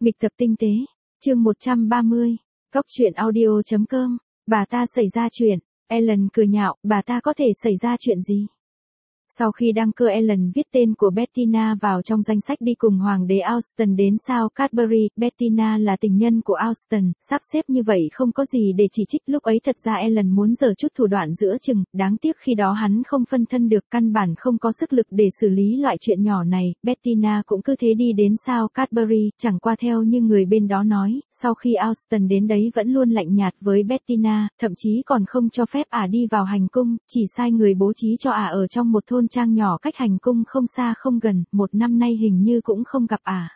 Nghịch tập tinh tế, chương 130, Góc truyện audio.com, bà ta xảy ra chuyện, Ellen cười nhạo, bà ta có thể xảy ra chuyện gì? Sau khi đăng cơ Ellen viết tên của Bettina vào trong danh sách đi cùng Hoàng đế Austen đến sao Cadbury, Bettina là tình nhân của Austen, sắp xếp như vậy không có gì để chỉ trích lúc ấy thật ra Ellen muốn giở chút thủ đoạn giữa chừng, đáng tiếc khi đó hắn không phân thân được căn bản không có sức lực để xử lý loại chuyện nhỏ này, Bettina cũng cứ thế đi đến sao Cadbury, chẳng qua theo như người bên đó nói, sau khi Austen đến đấy vẫn luôn lạnh nhạt với Bettina, thậm chí còn không cho phép ả đi vào hành cung, chỉ sai người bố trí cho ả ở trong một thôn trang nhỏ cách hành cung không xa không gần, một năm nay hình như cũng không gặp ả.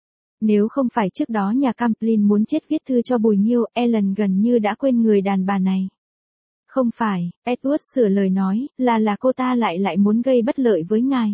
Nếu không phải trước đó nhà Camplin muốn chết viết thư cho Bùi Nghiêu, Ellen gần như đã quên người đàn bà này. Không phải, Edward sửa lời nói, là cô ta lại muốn gây bất lợi với ngài.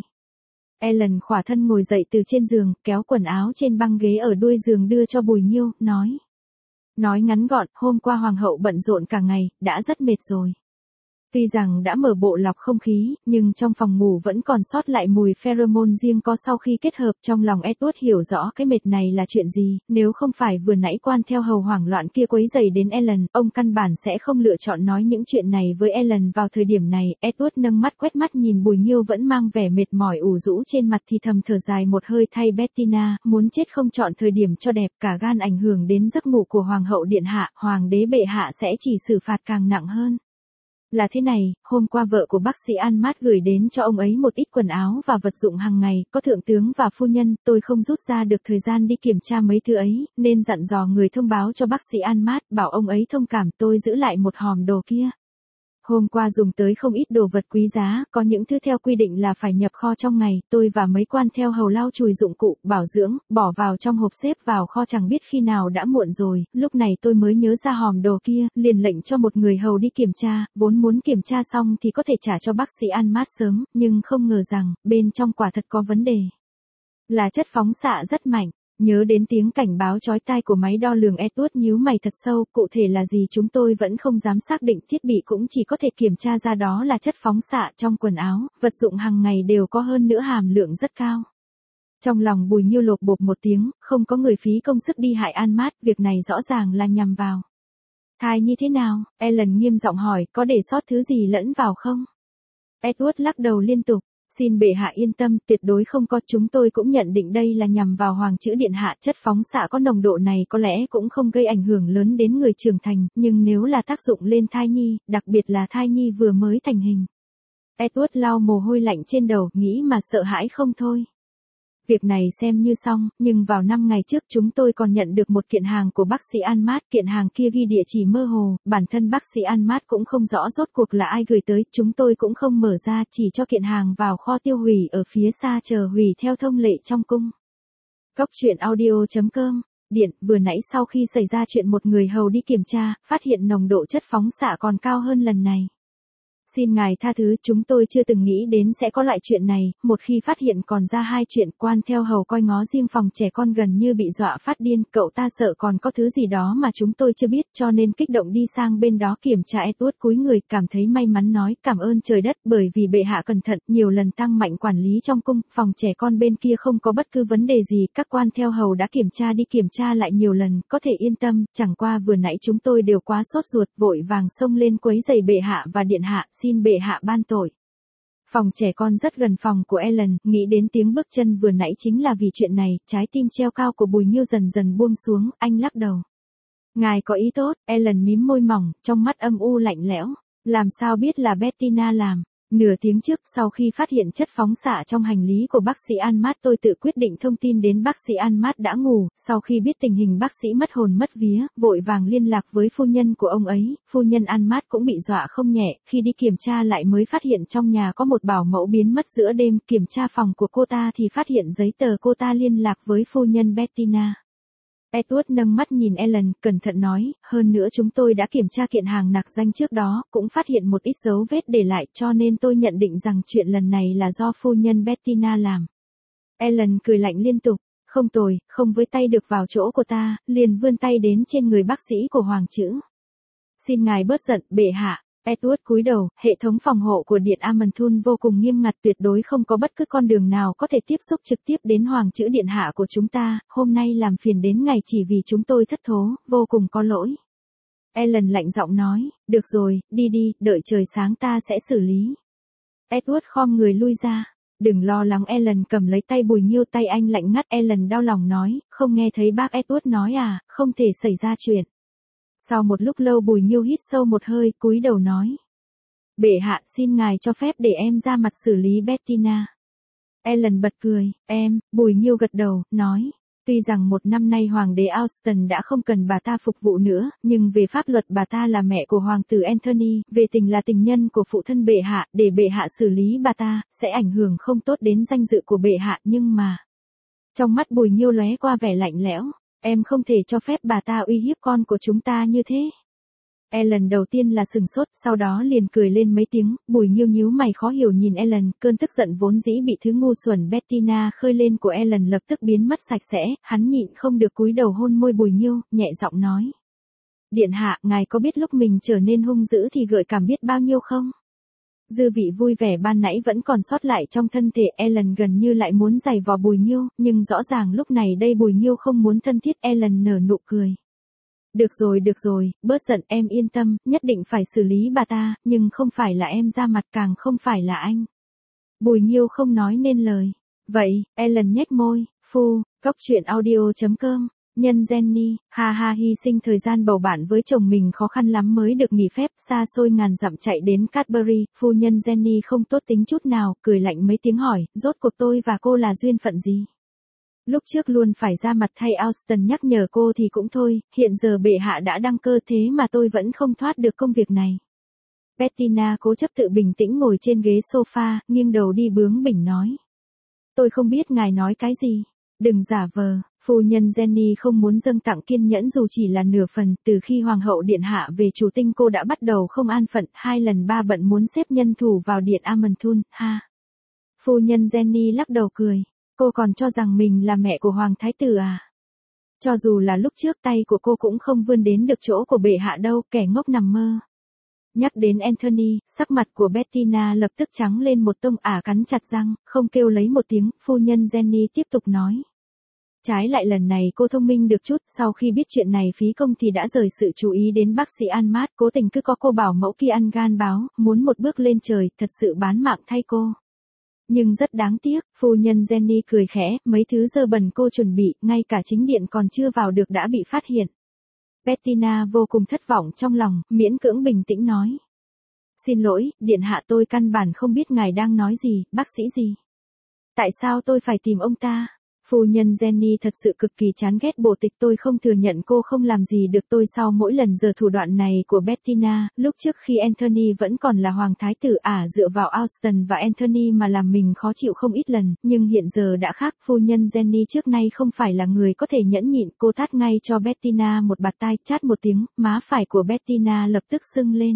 Ellen khỏa thân ngồi dậy từ trên giường, kéo quần áo trên băng ghế ở đuôi giường đưa cho Bùi Nghiêu, nói. Nói ngắn gọn, hôm qua hoàng hậu bận rộn cả ngày, đã rất mệt rồi. Tuy rằng đã mở bộ lọc không khí, nhưng trong phòng ngủ vẫn còn sót lại mùi pheromone riêng có sau khi kết hợp. Trong lòng Edward hiểu rõ cái mệt này là chuyện gì, nếu không phải vừa nãy quan theo hầu hoảng loạn kia quấy rầy đến Ellen, ông căn bản sẽ không lựa chọn nói những chuyện này với Ellen vào thời điểm này. Edward nâng mắt quét mắt nhìn Bùi Nghiêu vẫn mang vẻ mệt mỏi ủ rũ trên mặt thì thầm thở dài một hơi thay Bettina, muốn chết không chọn thời điểm cho đẹp, cả gan ảnh hưởng đến giấc ngủ của hoàng hậu điện hạ, hoàng đế bệ hạ sẽ chỉ xử phạt càng nặng hơn. Là thế này, hôm qua vợ của bác sĩ Anmat gửi đến cho ông ấy một ít quần áo và vật dụng hàng ngày, có thượng tướng và phu nhân, tôi không rút ra được thời gian đi kiểm tra mấy thứ ấy, nên dặn dò người thông báo cho bác sĩ Anmat, bảo ông ấy thông cảm tôi giữ lại một hòm đồ kia. Hôm qua dùng tới không ít đồ vật quý giá, có những thứ theo quy định là phải nhập kho trong ngày, tôi và mấy quan theo hầu lau chùi dụng cụ, bảo dưỡng, bỏ vào trong hộp xếp vào kho chẳng biết khi nào đã muộn rồi, lúc này tôi mới nhớ ra hòm đồ kia, liền lệnh cho một người hầu đi kiểm tra, vốn muốn kiểm tra xong thì có thể trả cho bác sĩ Anmat sớm, nhưng không ngờ rằng, bên trong quả thật có vấn đề. Là chất phóng xạ rất mạnh. Nhớ đến tiếng cảnh báo chói tai của máy đo lường, Edward nhíu mày thật sâu, cụ thể là gì chúng tôi vẫn không dám xác định, thiết bị cũng chỉ có thể kiểm tra ra đó là chất phóng xạ. Trong quần áo, vật dụng hàng ngày đều có hơn nữa hàm lượng rất cao. Trong lòng Bùi Nghiêu lột bột một tiếng, không có người phí công sức đi hại Anmat, việc này rõ ràng là nhằm vào. Thai như thế nào? Ellen nghiêm giọng hỏi, có để sót thứ gì lẫn vào không? Edward lắc đầu liên tục. Xin bệ hạ yên tâm, tuyệt đối không có, chúng tôi cũng nhận định đây là nhằm vào hoàng chữ điện hạ, chất phóng xạ có nồng độ này có lẽ cũng không gây ảnh hưởng lớn đến người trưởng thành, nhưng nếu là tác dụng lên thai nhi, đặc biệt là thai nhi vừa mới thành hình. Edward lau mồ hôi lạnh trên đầu, nghĩ mà sợ hãi không thôi. Việc này xem như xong, nhưng vào 5 ngày trước chúng tôi còn nhận được một kiện hàng của bác sĩ Anmat, kiện hàng kia ghi địa chỉ mơ hồ, bản thân bác sĩ Anmat cũng không rõ rốt cuộc là ai gửi tới, chúng tôi cũng không mở ra, chỉ cho kiện hàng vào kho tiêu hủy ở phía xa chờ hủy theo thông lệ trong cung. Góc truyện audio.com, điện, vừa nãy sau khi xảy ra chuyện một người hầu đi kiểm tra, phát hiện nồng độ chất phóng xạ còn cao hơn lần này. Xin ngài tha thứ, chúng tôi chưa từng nghĩ đến sẽ có loại chuyện này, một khi phát hiện còn ra hai chuyện, quan theo hầu coi ngó riêng phòng trẻ con gần như bị dọa phát điên, cậu ta sợ còn có thứ gì đó mà chúng tôi chưa biết, cho nên kích động đi sang bên đó kiểm tra. Edward cúi người, cảm thấy may mắn nói, cảm ơn trời đất, bởi vì bệ hạ cẩn thận, nhiều lần tăng mạnh quản lý trong cung, phòng trẻ con bên kia không có bất cứ vấn đề gì, các quan theo hầu đã kiểm tra đi kiểm tra lại nhiều lần, có thể yên tâm, chẳng qua vừa nãy chúng tôi đều quá sốt ruột, vội vàng xông lên quấy rầy bệ hạ và điện hạ, xin bệ hạ ban tội. Phòng trẻ con rất gần phòng của Ellen, nghĩ đến tiếng bước chân vừa nãy chính là vì chuyện này, trái tim treo cao của Bùi Nghiêu dần dần buông xuống, anh lắc đầu. Ngài có ý tốt, Ellen mím môi mỏng, trong mắt âm u lạnh lẽo, làm sao biết là Bettina làm. Nửa tiếng trước, sau khi phát hiện chất phóng xạ trong hành lý của bác sĩ Anmat, tôi tự quyết định thông tin đến bác sĩ Anmat đã ngủ, sau khi biết tình hình bác sĩ mất hồn mất vía, vội vàng liên lạc với phu nhân của ông ấy, phu nhân Anmat cũng bị dọa không nhẹ, khi đi kiểm tra lại mới phát hiện trong nhà có một bảo mẫu biến mất giữa đêm, kiểm tra phòng của cô ta thì phát hiện giấy tờ cô ta liên lạc với phu nhân Bettina. Edward nâng mắt nhìn Ellen, cẩn thận nói, hơn nữa chúng tôi đã kiểm tra kiện hàng nặc danh trước đó, cũng phát hiện một ít dấu vết để lại, cho nên tôi nhận định rằng chuyện lần này là do phu nhân Bettina làm. Ellen cười lạnh liên tục, không tồi, không với tay được vào chỗ của ta, liền vươn tay đến trên người bác sĩ của hoàng chữ. Xin ngài bớt giận, bệ hạ. Edward cúi đầu, hệ thống phòng hộ của Điện Amanthun vô cùng nghiêm ngặt, tuyệt đối không có bất cứ con đường nào có thể tiếp xúc trực tiếp đến Hoàng chữ Điện Hạ của chúng ta, hôm nay làm phiền đến ngày chỉ vì chúng tôi thất thố, vô cùng có lỗi. Ellen lạnh giọng nói, được rồi, đi đi, đợi trời sáng ta sẽ xử lý. Edward khom người lui ra. Đừng lo lắng, Ellen cầm lấy tay Bùi Nhiêu, tay anh lạnh ngắt. Ellen đau lòng nói, không nghe thấy bác Edward nói à, không thể xảy ra chuyện. Sau một lúc lâu Bùi Nhiêu hít sâu một hơi, cúi đầu nói. Bệ hạ, xin ngài cho phép để em ra mặt xử lý Bettina. Ellen bật cười, em, Bùi Nhiêu gật đầu, nói. Tuy rằng một năm nay Hoàng đế Austen đã không cần bà ta phục vụ nữa, nhưng về pháp luật bà ta là mẹ của Hoàng tử Anthony, về tình là tình nhân của phụ thân bệ hạ, để bệ hạ xử lý bà ta, sẽ ảnh hưởng không tốt đến danh dự của bệ hạ, nhưng mà... Trong mắt Bùi Nhiêu lóe qua vẻ lạnh lẽo, em không thể cho phép bà ta uy hiếp con của chúng ta như thế. Ellen đầu tiên là sừng sốt, sau đó liền cười lên mấy tiếng. Bùi Nhiêu nhíu mày khó hiểu nhìn Ellen, cơn tức giận vốn dĩ bị thứ ngu xuẩn Bettina khơi lên của Ellen lập tức biến mất sạch sẽ, hắn nhịn không được cúi đầu hôn môi Bùi Nhiêu, nhẹ giọng nói. Điện hạ, ngài có biết lúc mình trở nên hung dữ thì gợi cảm biết bao nhiêu không? Dư vị vui vẻ ban nãy vẫn còn sót lại trong thân thể. Ellen gần như lại muốn giày vò Bùi Nhiêu, nhưng rõ ràng lúc này đây Bùi Nhiêu không muốn thân thiết. Ellen nở nụ cười. Được rồi, bớt giận, em yên tâm, nhất định phải xử lý bà ta, nhưng không phải là em ra mặt, càng không phải là anh. Bùi Nhiêu không nói nên lời. Vậy, Ellen nhếch môi, Cóc truyện audio.com, nhân Jenny, ha hy sinh thời gian bầu bạn với chồng mình khó khăn lắm mới được nghỉ phép, xa xôi ngàn dặm chạy đến Cadbury, phu nhân Jenny không tốt tính chút nào, cười lạnh mấy tiếng hỏi, rốt cuộc tôi và cô là duyên phận gì? Lúc trước luôn phải ra mặt thay Austen nhắc nhở cô thì cũng thôi, hiện giờ bệ hạ đã đăng cơ thế mà tôi vẫn không thoát được công việc này. Bettina cố chấp tự bình tĩnh ngồi trên ghế sofa, nghiêng đầu đi bướng bỉnh nói. Tôi không biết ngài nói cái gì. Đừng giả vờ, phu nhân Jenny không muốn dâng tặng kiên nhẫn dù chỉ là nửa phần, từ khi Hoàng hậu Điện Hạ về chủ tinh cô đã bắt đầu không an phận, 2 lần 3 bận muốn xếp nhân thủ vào Điện Amanthun, ha. Phu nhân Jenny lắc đầu cười. Cô còn cho rằng mình là mẹ của Hoàng Thái Tử à? Cho dù là lúc trước tay của cô cũng không vươn đến được chỗ của bệ hạ đâu, kẻ ngốc nằm mơ. Nhắc đến Anthony, sắc mặt của Bettina lập tức trắng lên một tông, cắn chặt răng, không kêu lấy một tiếng. Phu nhân Jenny tiếp tục nói. Trái lại lần này cô thông minh được chút, sau khi biết chuyện này phí công thì đã rời sự chú ý đến bác sĩ Anmat, cố tình cứ có cô bảo mẫu kia ăn gan báo, muốn một bước lên trời, thật sự bán mạng thay cô. Nhưng rất đáng tiếc, phu nhân Jenny cười khẽ, mấy thứ dơ bẩn cô chuẩn bị, ngay cả chính điện còn chưa vào được đã bị phát hiện. Bettina vô cùng thất vọng trong lòng, miễn cưỡng bình tĩnh nói. Xin lỗi, điện hạ, tôi căn bản không biết ngài đang nói gì, bác sĩ gì. Tại sao tôi phải tìm ông ta? Phu nhân Jenny thật sự cực kỳ chán ghét bộ tịch, tôi không thừa nhận cô không làm gì được tôi sau mỗi lần giở thủ đoạn này của Bettina, lúc trước khi Anthony vẫn còn là Hoàng Thái Tử dựa vào Austen và Anthony mà làm mình khó chịu không ít lần, nhưng hiện giờ đã khác. Phu nhân Jenny trước nay không phải là người có thể nhẫn nhịn, cô tát ngay cho Bettina một bạt tai, chát một tiếng, má phải của Bettina lập tức sưng lên.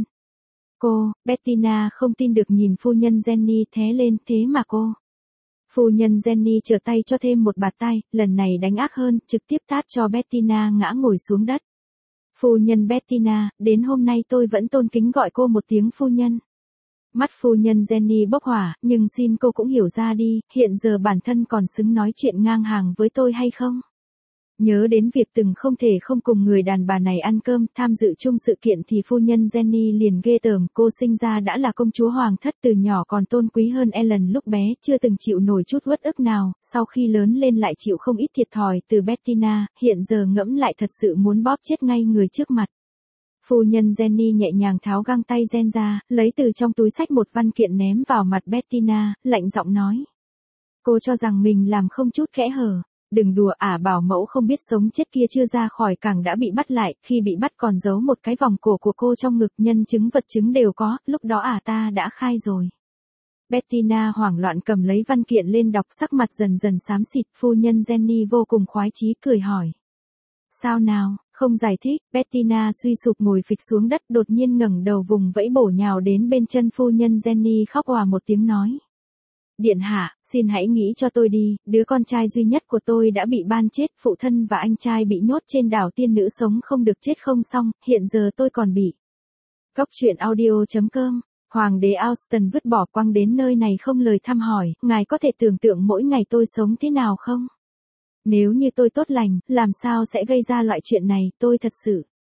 Bettina không tin được nhìn phu nhân Jenny thé lên, thế mà cô. Phu nhân Jenny trở tay cho thêm một bạt tai, lần này đánh ác hơn, trực tiếp tát cho Bettina ngã ngồi xuống đất. Phu nhân Bettina, đến hôm nay tôi vẫn tôn kính gọi cô một tiếng phu nhân. Mắt phu nhân Jenny bốc hỏa, nhưng xin cô cũng hiểu ra đi, hiện giờ bản thân còn xứng nói chuyện ngang hàng với tôi hay không? Nhớ đến việc từng không thể không cùng người đàn bà này ăn cơm, tham dự chung sự kiện thì phu nhân Jenny liền ghê tởm. Cô sinh ra đã là công chúa hoàng thất, từ nhỏ còn tôn quý hơn Ellen lúc bé, chưa từng chịu nổi chút uất ức nào, sau khi lớn lên lại chịu không ít thiệt thòi từ Bettina, hiện giờ ngẫm lại thật sự muốn bóp chết ngay người trước mặt. Phu nhân Jenny nhẹ nhàng tháo găng tay ren ra, lấy từ trong túi xách một văn kiện ném vào mặt Bettina, lạnh giọng nói. Cô cho rằng mình làm không chút kẽ hở. Đừng đùa, bảo mẫu không biết sống chết kia chưa ra khỏi cảng đã bị bắt lại, khi bị bắt còn giấu một cái vòng cổ của cô trong ngực, nhân chứng vật chứng đều có, lúc đó ta đã khai rồi. Bettina hoảng loạn cầm lấy văn kiện lên đọc, sắc mặt dần dần xám xịt. Phu nhân Jenny vô cùng khoái chí cười hỏi. Sao nào, không giải thích? Bettina suy sụp ngồi phịch xuống đất, đột nhiên ngẩng đầu vùng vẫy bổ nhào đến bên chân phu nhân Jenny, khóc òa một tiếng nói. Điện hạ, xin hãy nghĩ cho tôi đi, đứa con trai duy nhất của tôi đã bị ban chết, phụ thân và anh trai bị nhốt trên đảo tiên nữ sống không được chết không xong, hiện giờ tôi còn bị Cóc truyện audio.com. Hoàng đế Austin vứt bỏ quăng đến nơi này không lời thăm hỏi, ngài có thể tưởng tượng mỗi ngày tôi sống thế nào không? Nếu như tôi tốt lành, làm sao sẽ gây ra loại chuyện này, tôi thật sự.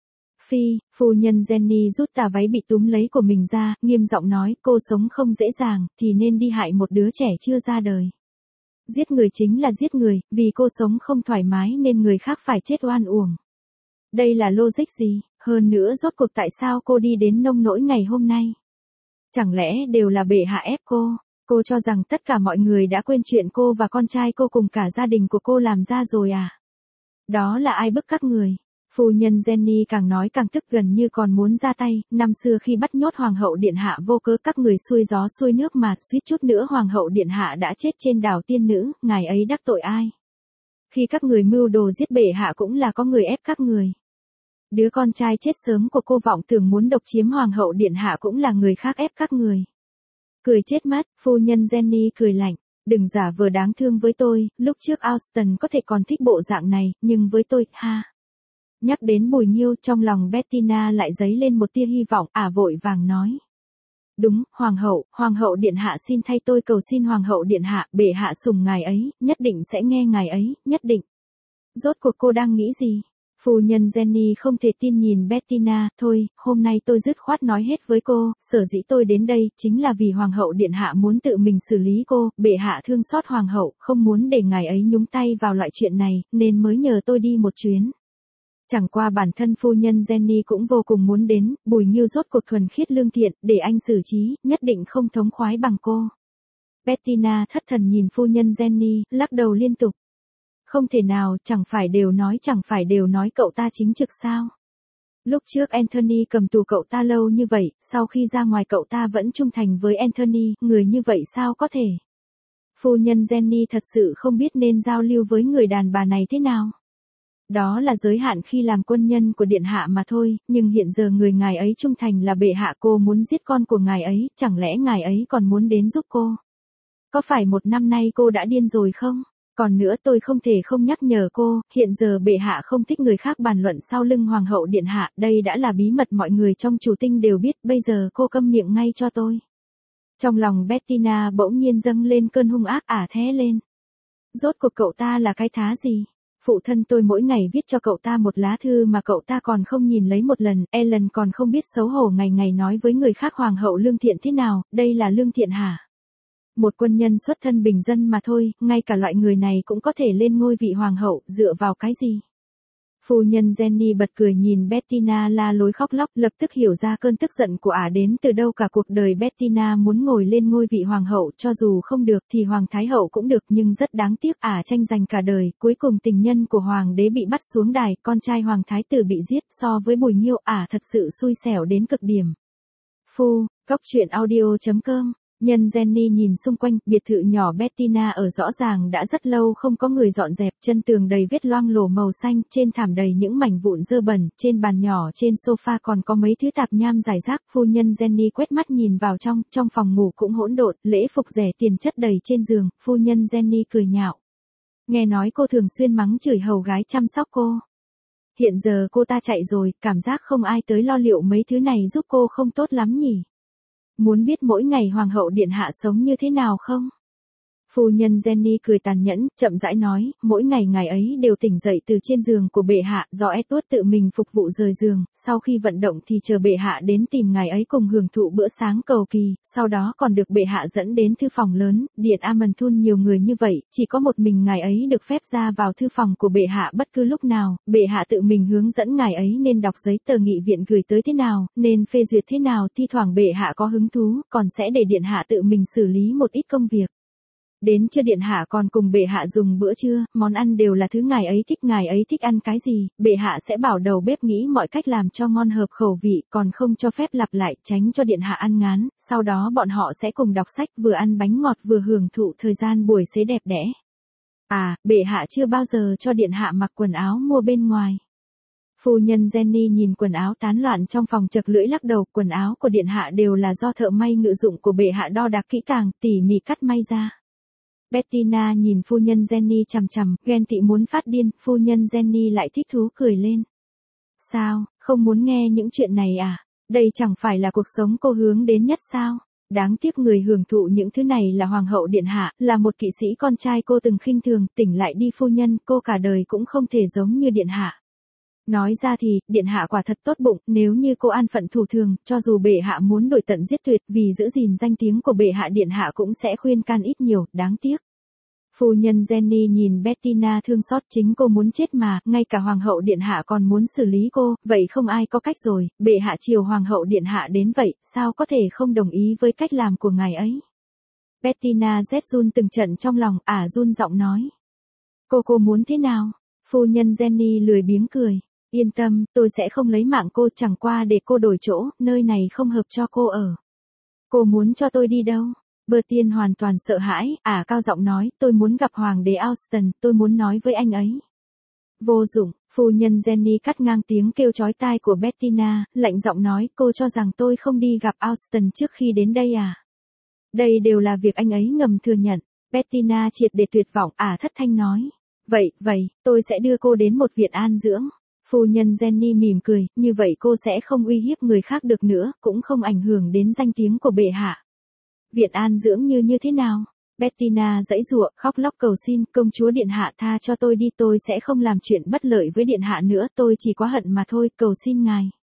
Phu nhân Jenny rút tà váy bị túm lấy của mình ra, nghiêm giọng nói, cô sống không dễ dàng, thì nên đi hại một đứa trẻ chưa ra đời. Giết người chính là giết người, vì cô sống không thoải mái nên người khác phải chết oan uổng. Đây là logic gì, hơn nữa rốt cuộc tại sao cô đi đến nông nỗi ngày hôm nay? Chẳng lẽ đều là bệ hạ ép cô cho rằng tất cả mọi người đã quên chuyện cô và con trai cô cùng cả gia đình của cô làm ra rồi à? Đó là ai bức các người? Phu nhân Jenny càng nói càng tức gần như còn muốn ra tay, năm xưa khi bắt nhốt Hoàng hậu Điện Hạ vô cớ các người xuôi gió xuôi nước mà suýt chút nữa Hoàng hậu Điện Hạ đã chết trên đảo tiên nữ, ngài ấy đắc tội ai? Khi các người mưu đồ giết bệ hạ cũng là có người ép các người. Đứa con trai chết sớm của cô vọng tưởng muốn độc chiếm Hoàng hậu Điện Hạ cũng là người khác ép các người. Cười chết mắt, phu nhân Jenny cười lạnh. Đừng giả vờ đáng thương với tôi, lúc trước Austin có thể còn thích bộ dạng này, nhưng với tôi, ha. Nhắc đến Bùi Nhiêu trong lòng Bettina lại dấy lên một tia hy vọng, vội vàng nói. Đúng, Hoàng hậu Điện Hạ xin thay tôi cầu xin Hoàng hậu Điện Hạ, bệ hạ sủng ngài ấy, nhất định sẽ nghe ngài ấy, nhất định. Rốt cuộc cô đang nghĩ gì? Phu nhân Jenny không thể tin nhìn Bettina, thôi, hôm nay tôi dứt khoát nói hết với cô, sở dĩ tôi đến đây, chính là vì Hoàng hậu Điện Hạ muốn tự mình xử lý cô, bệ hạ thương xót Hoàng hậu, không muốn để ngài ấy nhúng tay vào loại chuyện này, nên mới nhờ tôi đi một chuyến. Chẳng qua bản thân phu nhân Jenny cũng vô cùng muốn đến, Bùi Nhiêu rốt cuộc thuần khiết lương thiện, để anh xử trí, nhất định không thống khoái bằng cô. Bettina thất thần nhìn phu nhân Jenny, lắc đầu liên tục. Không thể nào, chẳng phải đều nói cậu ta chính trực sao? Lúc trước Anthony cầm tù cậu ta lâu như vậy, sau khi ra ngoài cậu ta vẫn trung thành với Anthony, người như vậy sao có thể? Phu nhân Jenny thật sự không biết nên giao lưu với người đàn bà này thế nào. Đó là giới hạn khi làm quân nhân của điện hạ mà thôi, nhưng hiện giờ người ngài ấy trung thành là bệ hạ, cô muốn giết con của ngài ấy, chẳng lẽ ngài ấy còn muốn đến giúp cô? Có phải một năm nay cô đã điên rồi không? Còn nữa tôi không thể không nhắc nhở cô, hiện giờ bệ hạ không thích người khác bàn luận sau lưng Hoàng hậu Điện Hạ, đây đã là bí mật mọi người trong chủ tinh đều biết, bây giờ cô câm miệng ngay cho tôi. Trong lòng Bettina bỗng nhiên dâng lên cơn hung ác thé lên. Rốt cuộc cậu ta là cái thá gì? Phụ thân tôi mỗi ngày viết cho cậu ta một lá thư mà cậu ta còn không nhìn lấy một lần, Ellen còn không biết xấu hổ ngày ngày nói với người khác Hoàng hậu lương thiện thế nào, đây là lương thiện hả? Một quân nhân xuất thân bình dân mà thôi, ngay cả loại người này cũng có thể lên ngôi vị hoàng hậu, dựa vào cái gì? Phu nhân Jenny bật cười nhìn Bettina la lối khóc lóc, lập tức hiểu ra cơn tức giận của đến từ đâu. Cả cuộc đời Bettina muốn ngồi lên ngôi vị hoàng hậu, cho dù không được thì hoàng thái hậu cũng được, nhưng rất đáng tiếc tranh giành cả đời, cuối cùng tình nhân của hoàng đế bị bắt xuống đài, con trai hoàng thái tử bị giết, so với Bùi Nhiêu thật sự xui xẻo đến cực điểm. Cóc truyện audio.com. Nhân Jenny nhìn xung quanh, biệt thự nhỏ Bettina ở rõ ràng đã rất lâu không có người dọn dẹp, chân tường đầy vết loang lổ màu xanh, trên thảm đầy những mảnh vụn dơ bẩn, trên bàn nhỏ trên sofa còn có mấy thứ tạp nham rải rác. Phu nhân Jenny quét mắt nhìn vào trong phòng ngủ cũng hỗn độn, lễ phục rẻ tiền chất đầy trên giường, phu nhân Jenny cười nhạo. Nghe nói cô thường xuyên mắng chửi hầu gái chăm sóc cô. Hiện giờ cô ta chạy rồi, cảm giác không ai tới lo liệu mấy thứ này giúp cô không tốt lắm nhỉ? Muốn biết mỗi ngày Hoàng hậu Điện Hạ sống như thế nào không? Phu nhân Jenny cười tàn nhẫn, chậm rãi nói, mỗi ngày ngài ấy đều tỉnh dậy từ trên giường của bệ hạ, do Edward tự mình phục vụ rời giường, sau khi vận động thì chờ bệ hạ đến tìm ngài ấy cùng hưởng thụ bữa sáng cầu kỳ, sau đó còn được bệ hạ dẫn đến thư phòng lớn, điện Amanthun nhiều người như vậy, chỉ có một mình ngài ấy được phép ra vào thư phòng của bệ hạ bất cứ lúc nào, bệ hạ tự mình hướng dẫn ngài ấy nên đọc giấy tờ nghị viện gửi tới thế nào, nên phê duyệt thế nào, thi thoảng bệ hạ có hứng thú, còn sẽ để điện hạ tự mình xử lý một ít công việc. Đến trưa điện hạ còn cùng bệ hạ dùng bữa trưa, món ăn đều là thứ ngài ấy thích ăn cái gì, bệ hạ sẽ bảo đầu bếp nghĩ mọi cách làm cho ngon hợp khẩu vị, còn không cho phép lặp lại, tránh cho điện hạ ăn ngán, sau đó bọn họ sẽ cùng đọc sách, vừa ăn bánh ngọt vừa hưởng thụ thời gian buổi xế đẹp đẽ. Bệ hạ chưa bao giờ cho điện hạ mặc quần áo mua bên ngoài. Phu nhân Jenny nhìn quần áo tán loạn trong phòng chật lưỡi lắc đầu, quần áo của điện hạ đều là do thợ may ngự dụng của bệ hạ đo đạc kỹ càng, tỉ mỉ cắt may ra. Bettina nhìn phu nhân Jenny chằm chằm, ghen tị muốn phát điên, phu nhân Jenny lại thích thú cười lên. Sao, không muốn nghe những chuyện này Đây chẳng phải là cuộc sống cô hướng đến nhất sao? Đáng tiếc người hưởng thụ những thứ này là Hoàng hậu Điện Hạ, là một kỵ sĩ con trai cô từng khinh thường, tỉnh lại đi phu nhân, cô cả đời cũng không thể giống như Điện Hạ. Nói ra thì, Điện Hạ quả thật tốt bụng, nếu như cô an phận thủ thường, cho dù bệ hạ muốn đổi tận giết tuyệt vì giữ gìn danh tiếng của bệ hạ, Điện Hạ cũng sẽ khuyên can ít nhiều, đáng tiếc. Phu nhân Jenny nhìn Bettina thương xót, chính cô muốn chết mà, ngay cả Hoàng hậu Điện Hạ còn muốn xử lý cô, vậy không ai có cách rồi, bệ hạ chiều Hoàng hậu Điện Hạ đến vậy, sao có thể không đồng ý với cách làm của ngài ấy. Bettina rét run từng trận trong lòng, run giọng nói. Cô muốn thế nào? Phu nhân Jenny lười biếng cười. Yên tâm, tôi sẽ không lấy mạng cô, chẳng qua để cô đổi chỗ, nơi này không hợp cho cô ở. Cô muốn cho tôi đi đâu? Bertien hoàn toàn sợ hãi, cao giọng nói, tôi muốn gặp Hoàng đế Austin, tôi muốn nói với anh ấy. Vô dụng, phu nhân Jenny cắt ngang tiếng kêu chói tai của Bettina, lạnh giọng nói, cô cho rằng tôi không đi gặp Austin trước khi đến đây à? Đây đều là việc anh ấy ngầm thừa nhận. Bettina triệt để tuyệt vọng, thất thanh nói. Vậy, tôi sẽ đưa cô đến một viện an dưỡng. Phu nhân Jenny mỉm cười, như vậy cô sẽ không uy hiếp người khác được nữa, cũng không ảnh hưởng đến danh tiếng của bệ hạ. Viện an dưỡng như thế nào? Bettina giãy giụa, khóc lóc cầu xin, công chúa Điện Hạ tha cho tôi đi, tôi sẽ không làm chuyện bất lợi với Điện Hạ nữa, tôi chỉ quá hận mà thôi, cầu xin ngài.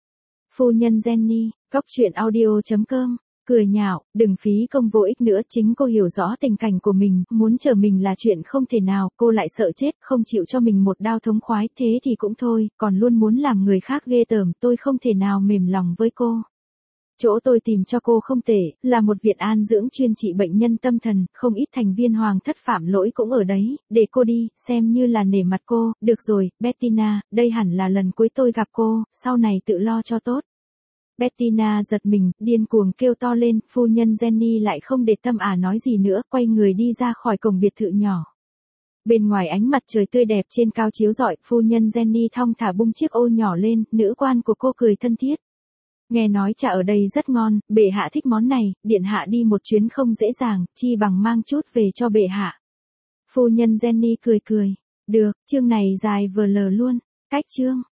Phu nhân Jenny, coctruyện.audio.com, cười nhạo, đừng phí công vô ích nữa, chính cô hiểu rõ tình cảnh của mình, muốn chờ mình là chuyện không thể nào, cô lại sợ chết, không chịu cho mình một đao thống khoái, thế thì cũng thôi, còn luôn muốn làm người khác ghê tởm, tôi không thể nào mềm lòng với cô. Chỗ tôi tìm cho cô không tệ, là một viện an dưỡng chuyên trị bệnh nhân tâm thần, không ít thành viên hoàng thất phạm lỗi cũng ở đấy, để cô đi, xem như là nể mặt cô, được rồi, Bettina, đây hẳn là lần cuối tôi gặp cô, sau này tự lo cho tốt. Bettina giật mình, điên cuồng kêu to lên, phu nhân Jenny lại không để tâm nói gì nữa, quay người đi ra khỏi cổng biệt thự nhỏ. Bên ngoài ánh mặt trời tươi đẹp trên cao chiếu rọi, phu nhân Jenny thong thả bung chiếc ô nhỏ lên, nữ quan của cô cười thân thiết. Nghe nói trà ở đây rất ngon, bệ hạ thích món này, Điện Hạ đi một chuyến không dễ dàng, chi bằng mang chút về cho bệ hạ. Phu nhân Jenny cười. Được, chương này dài vờ lờ luôn. Cách chương.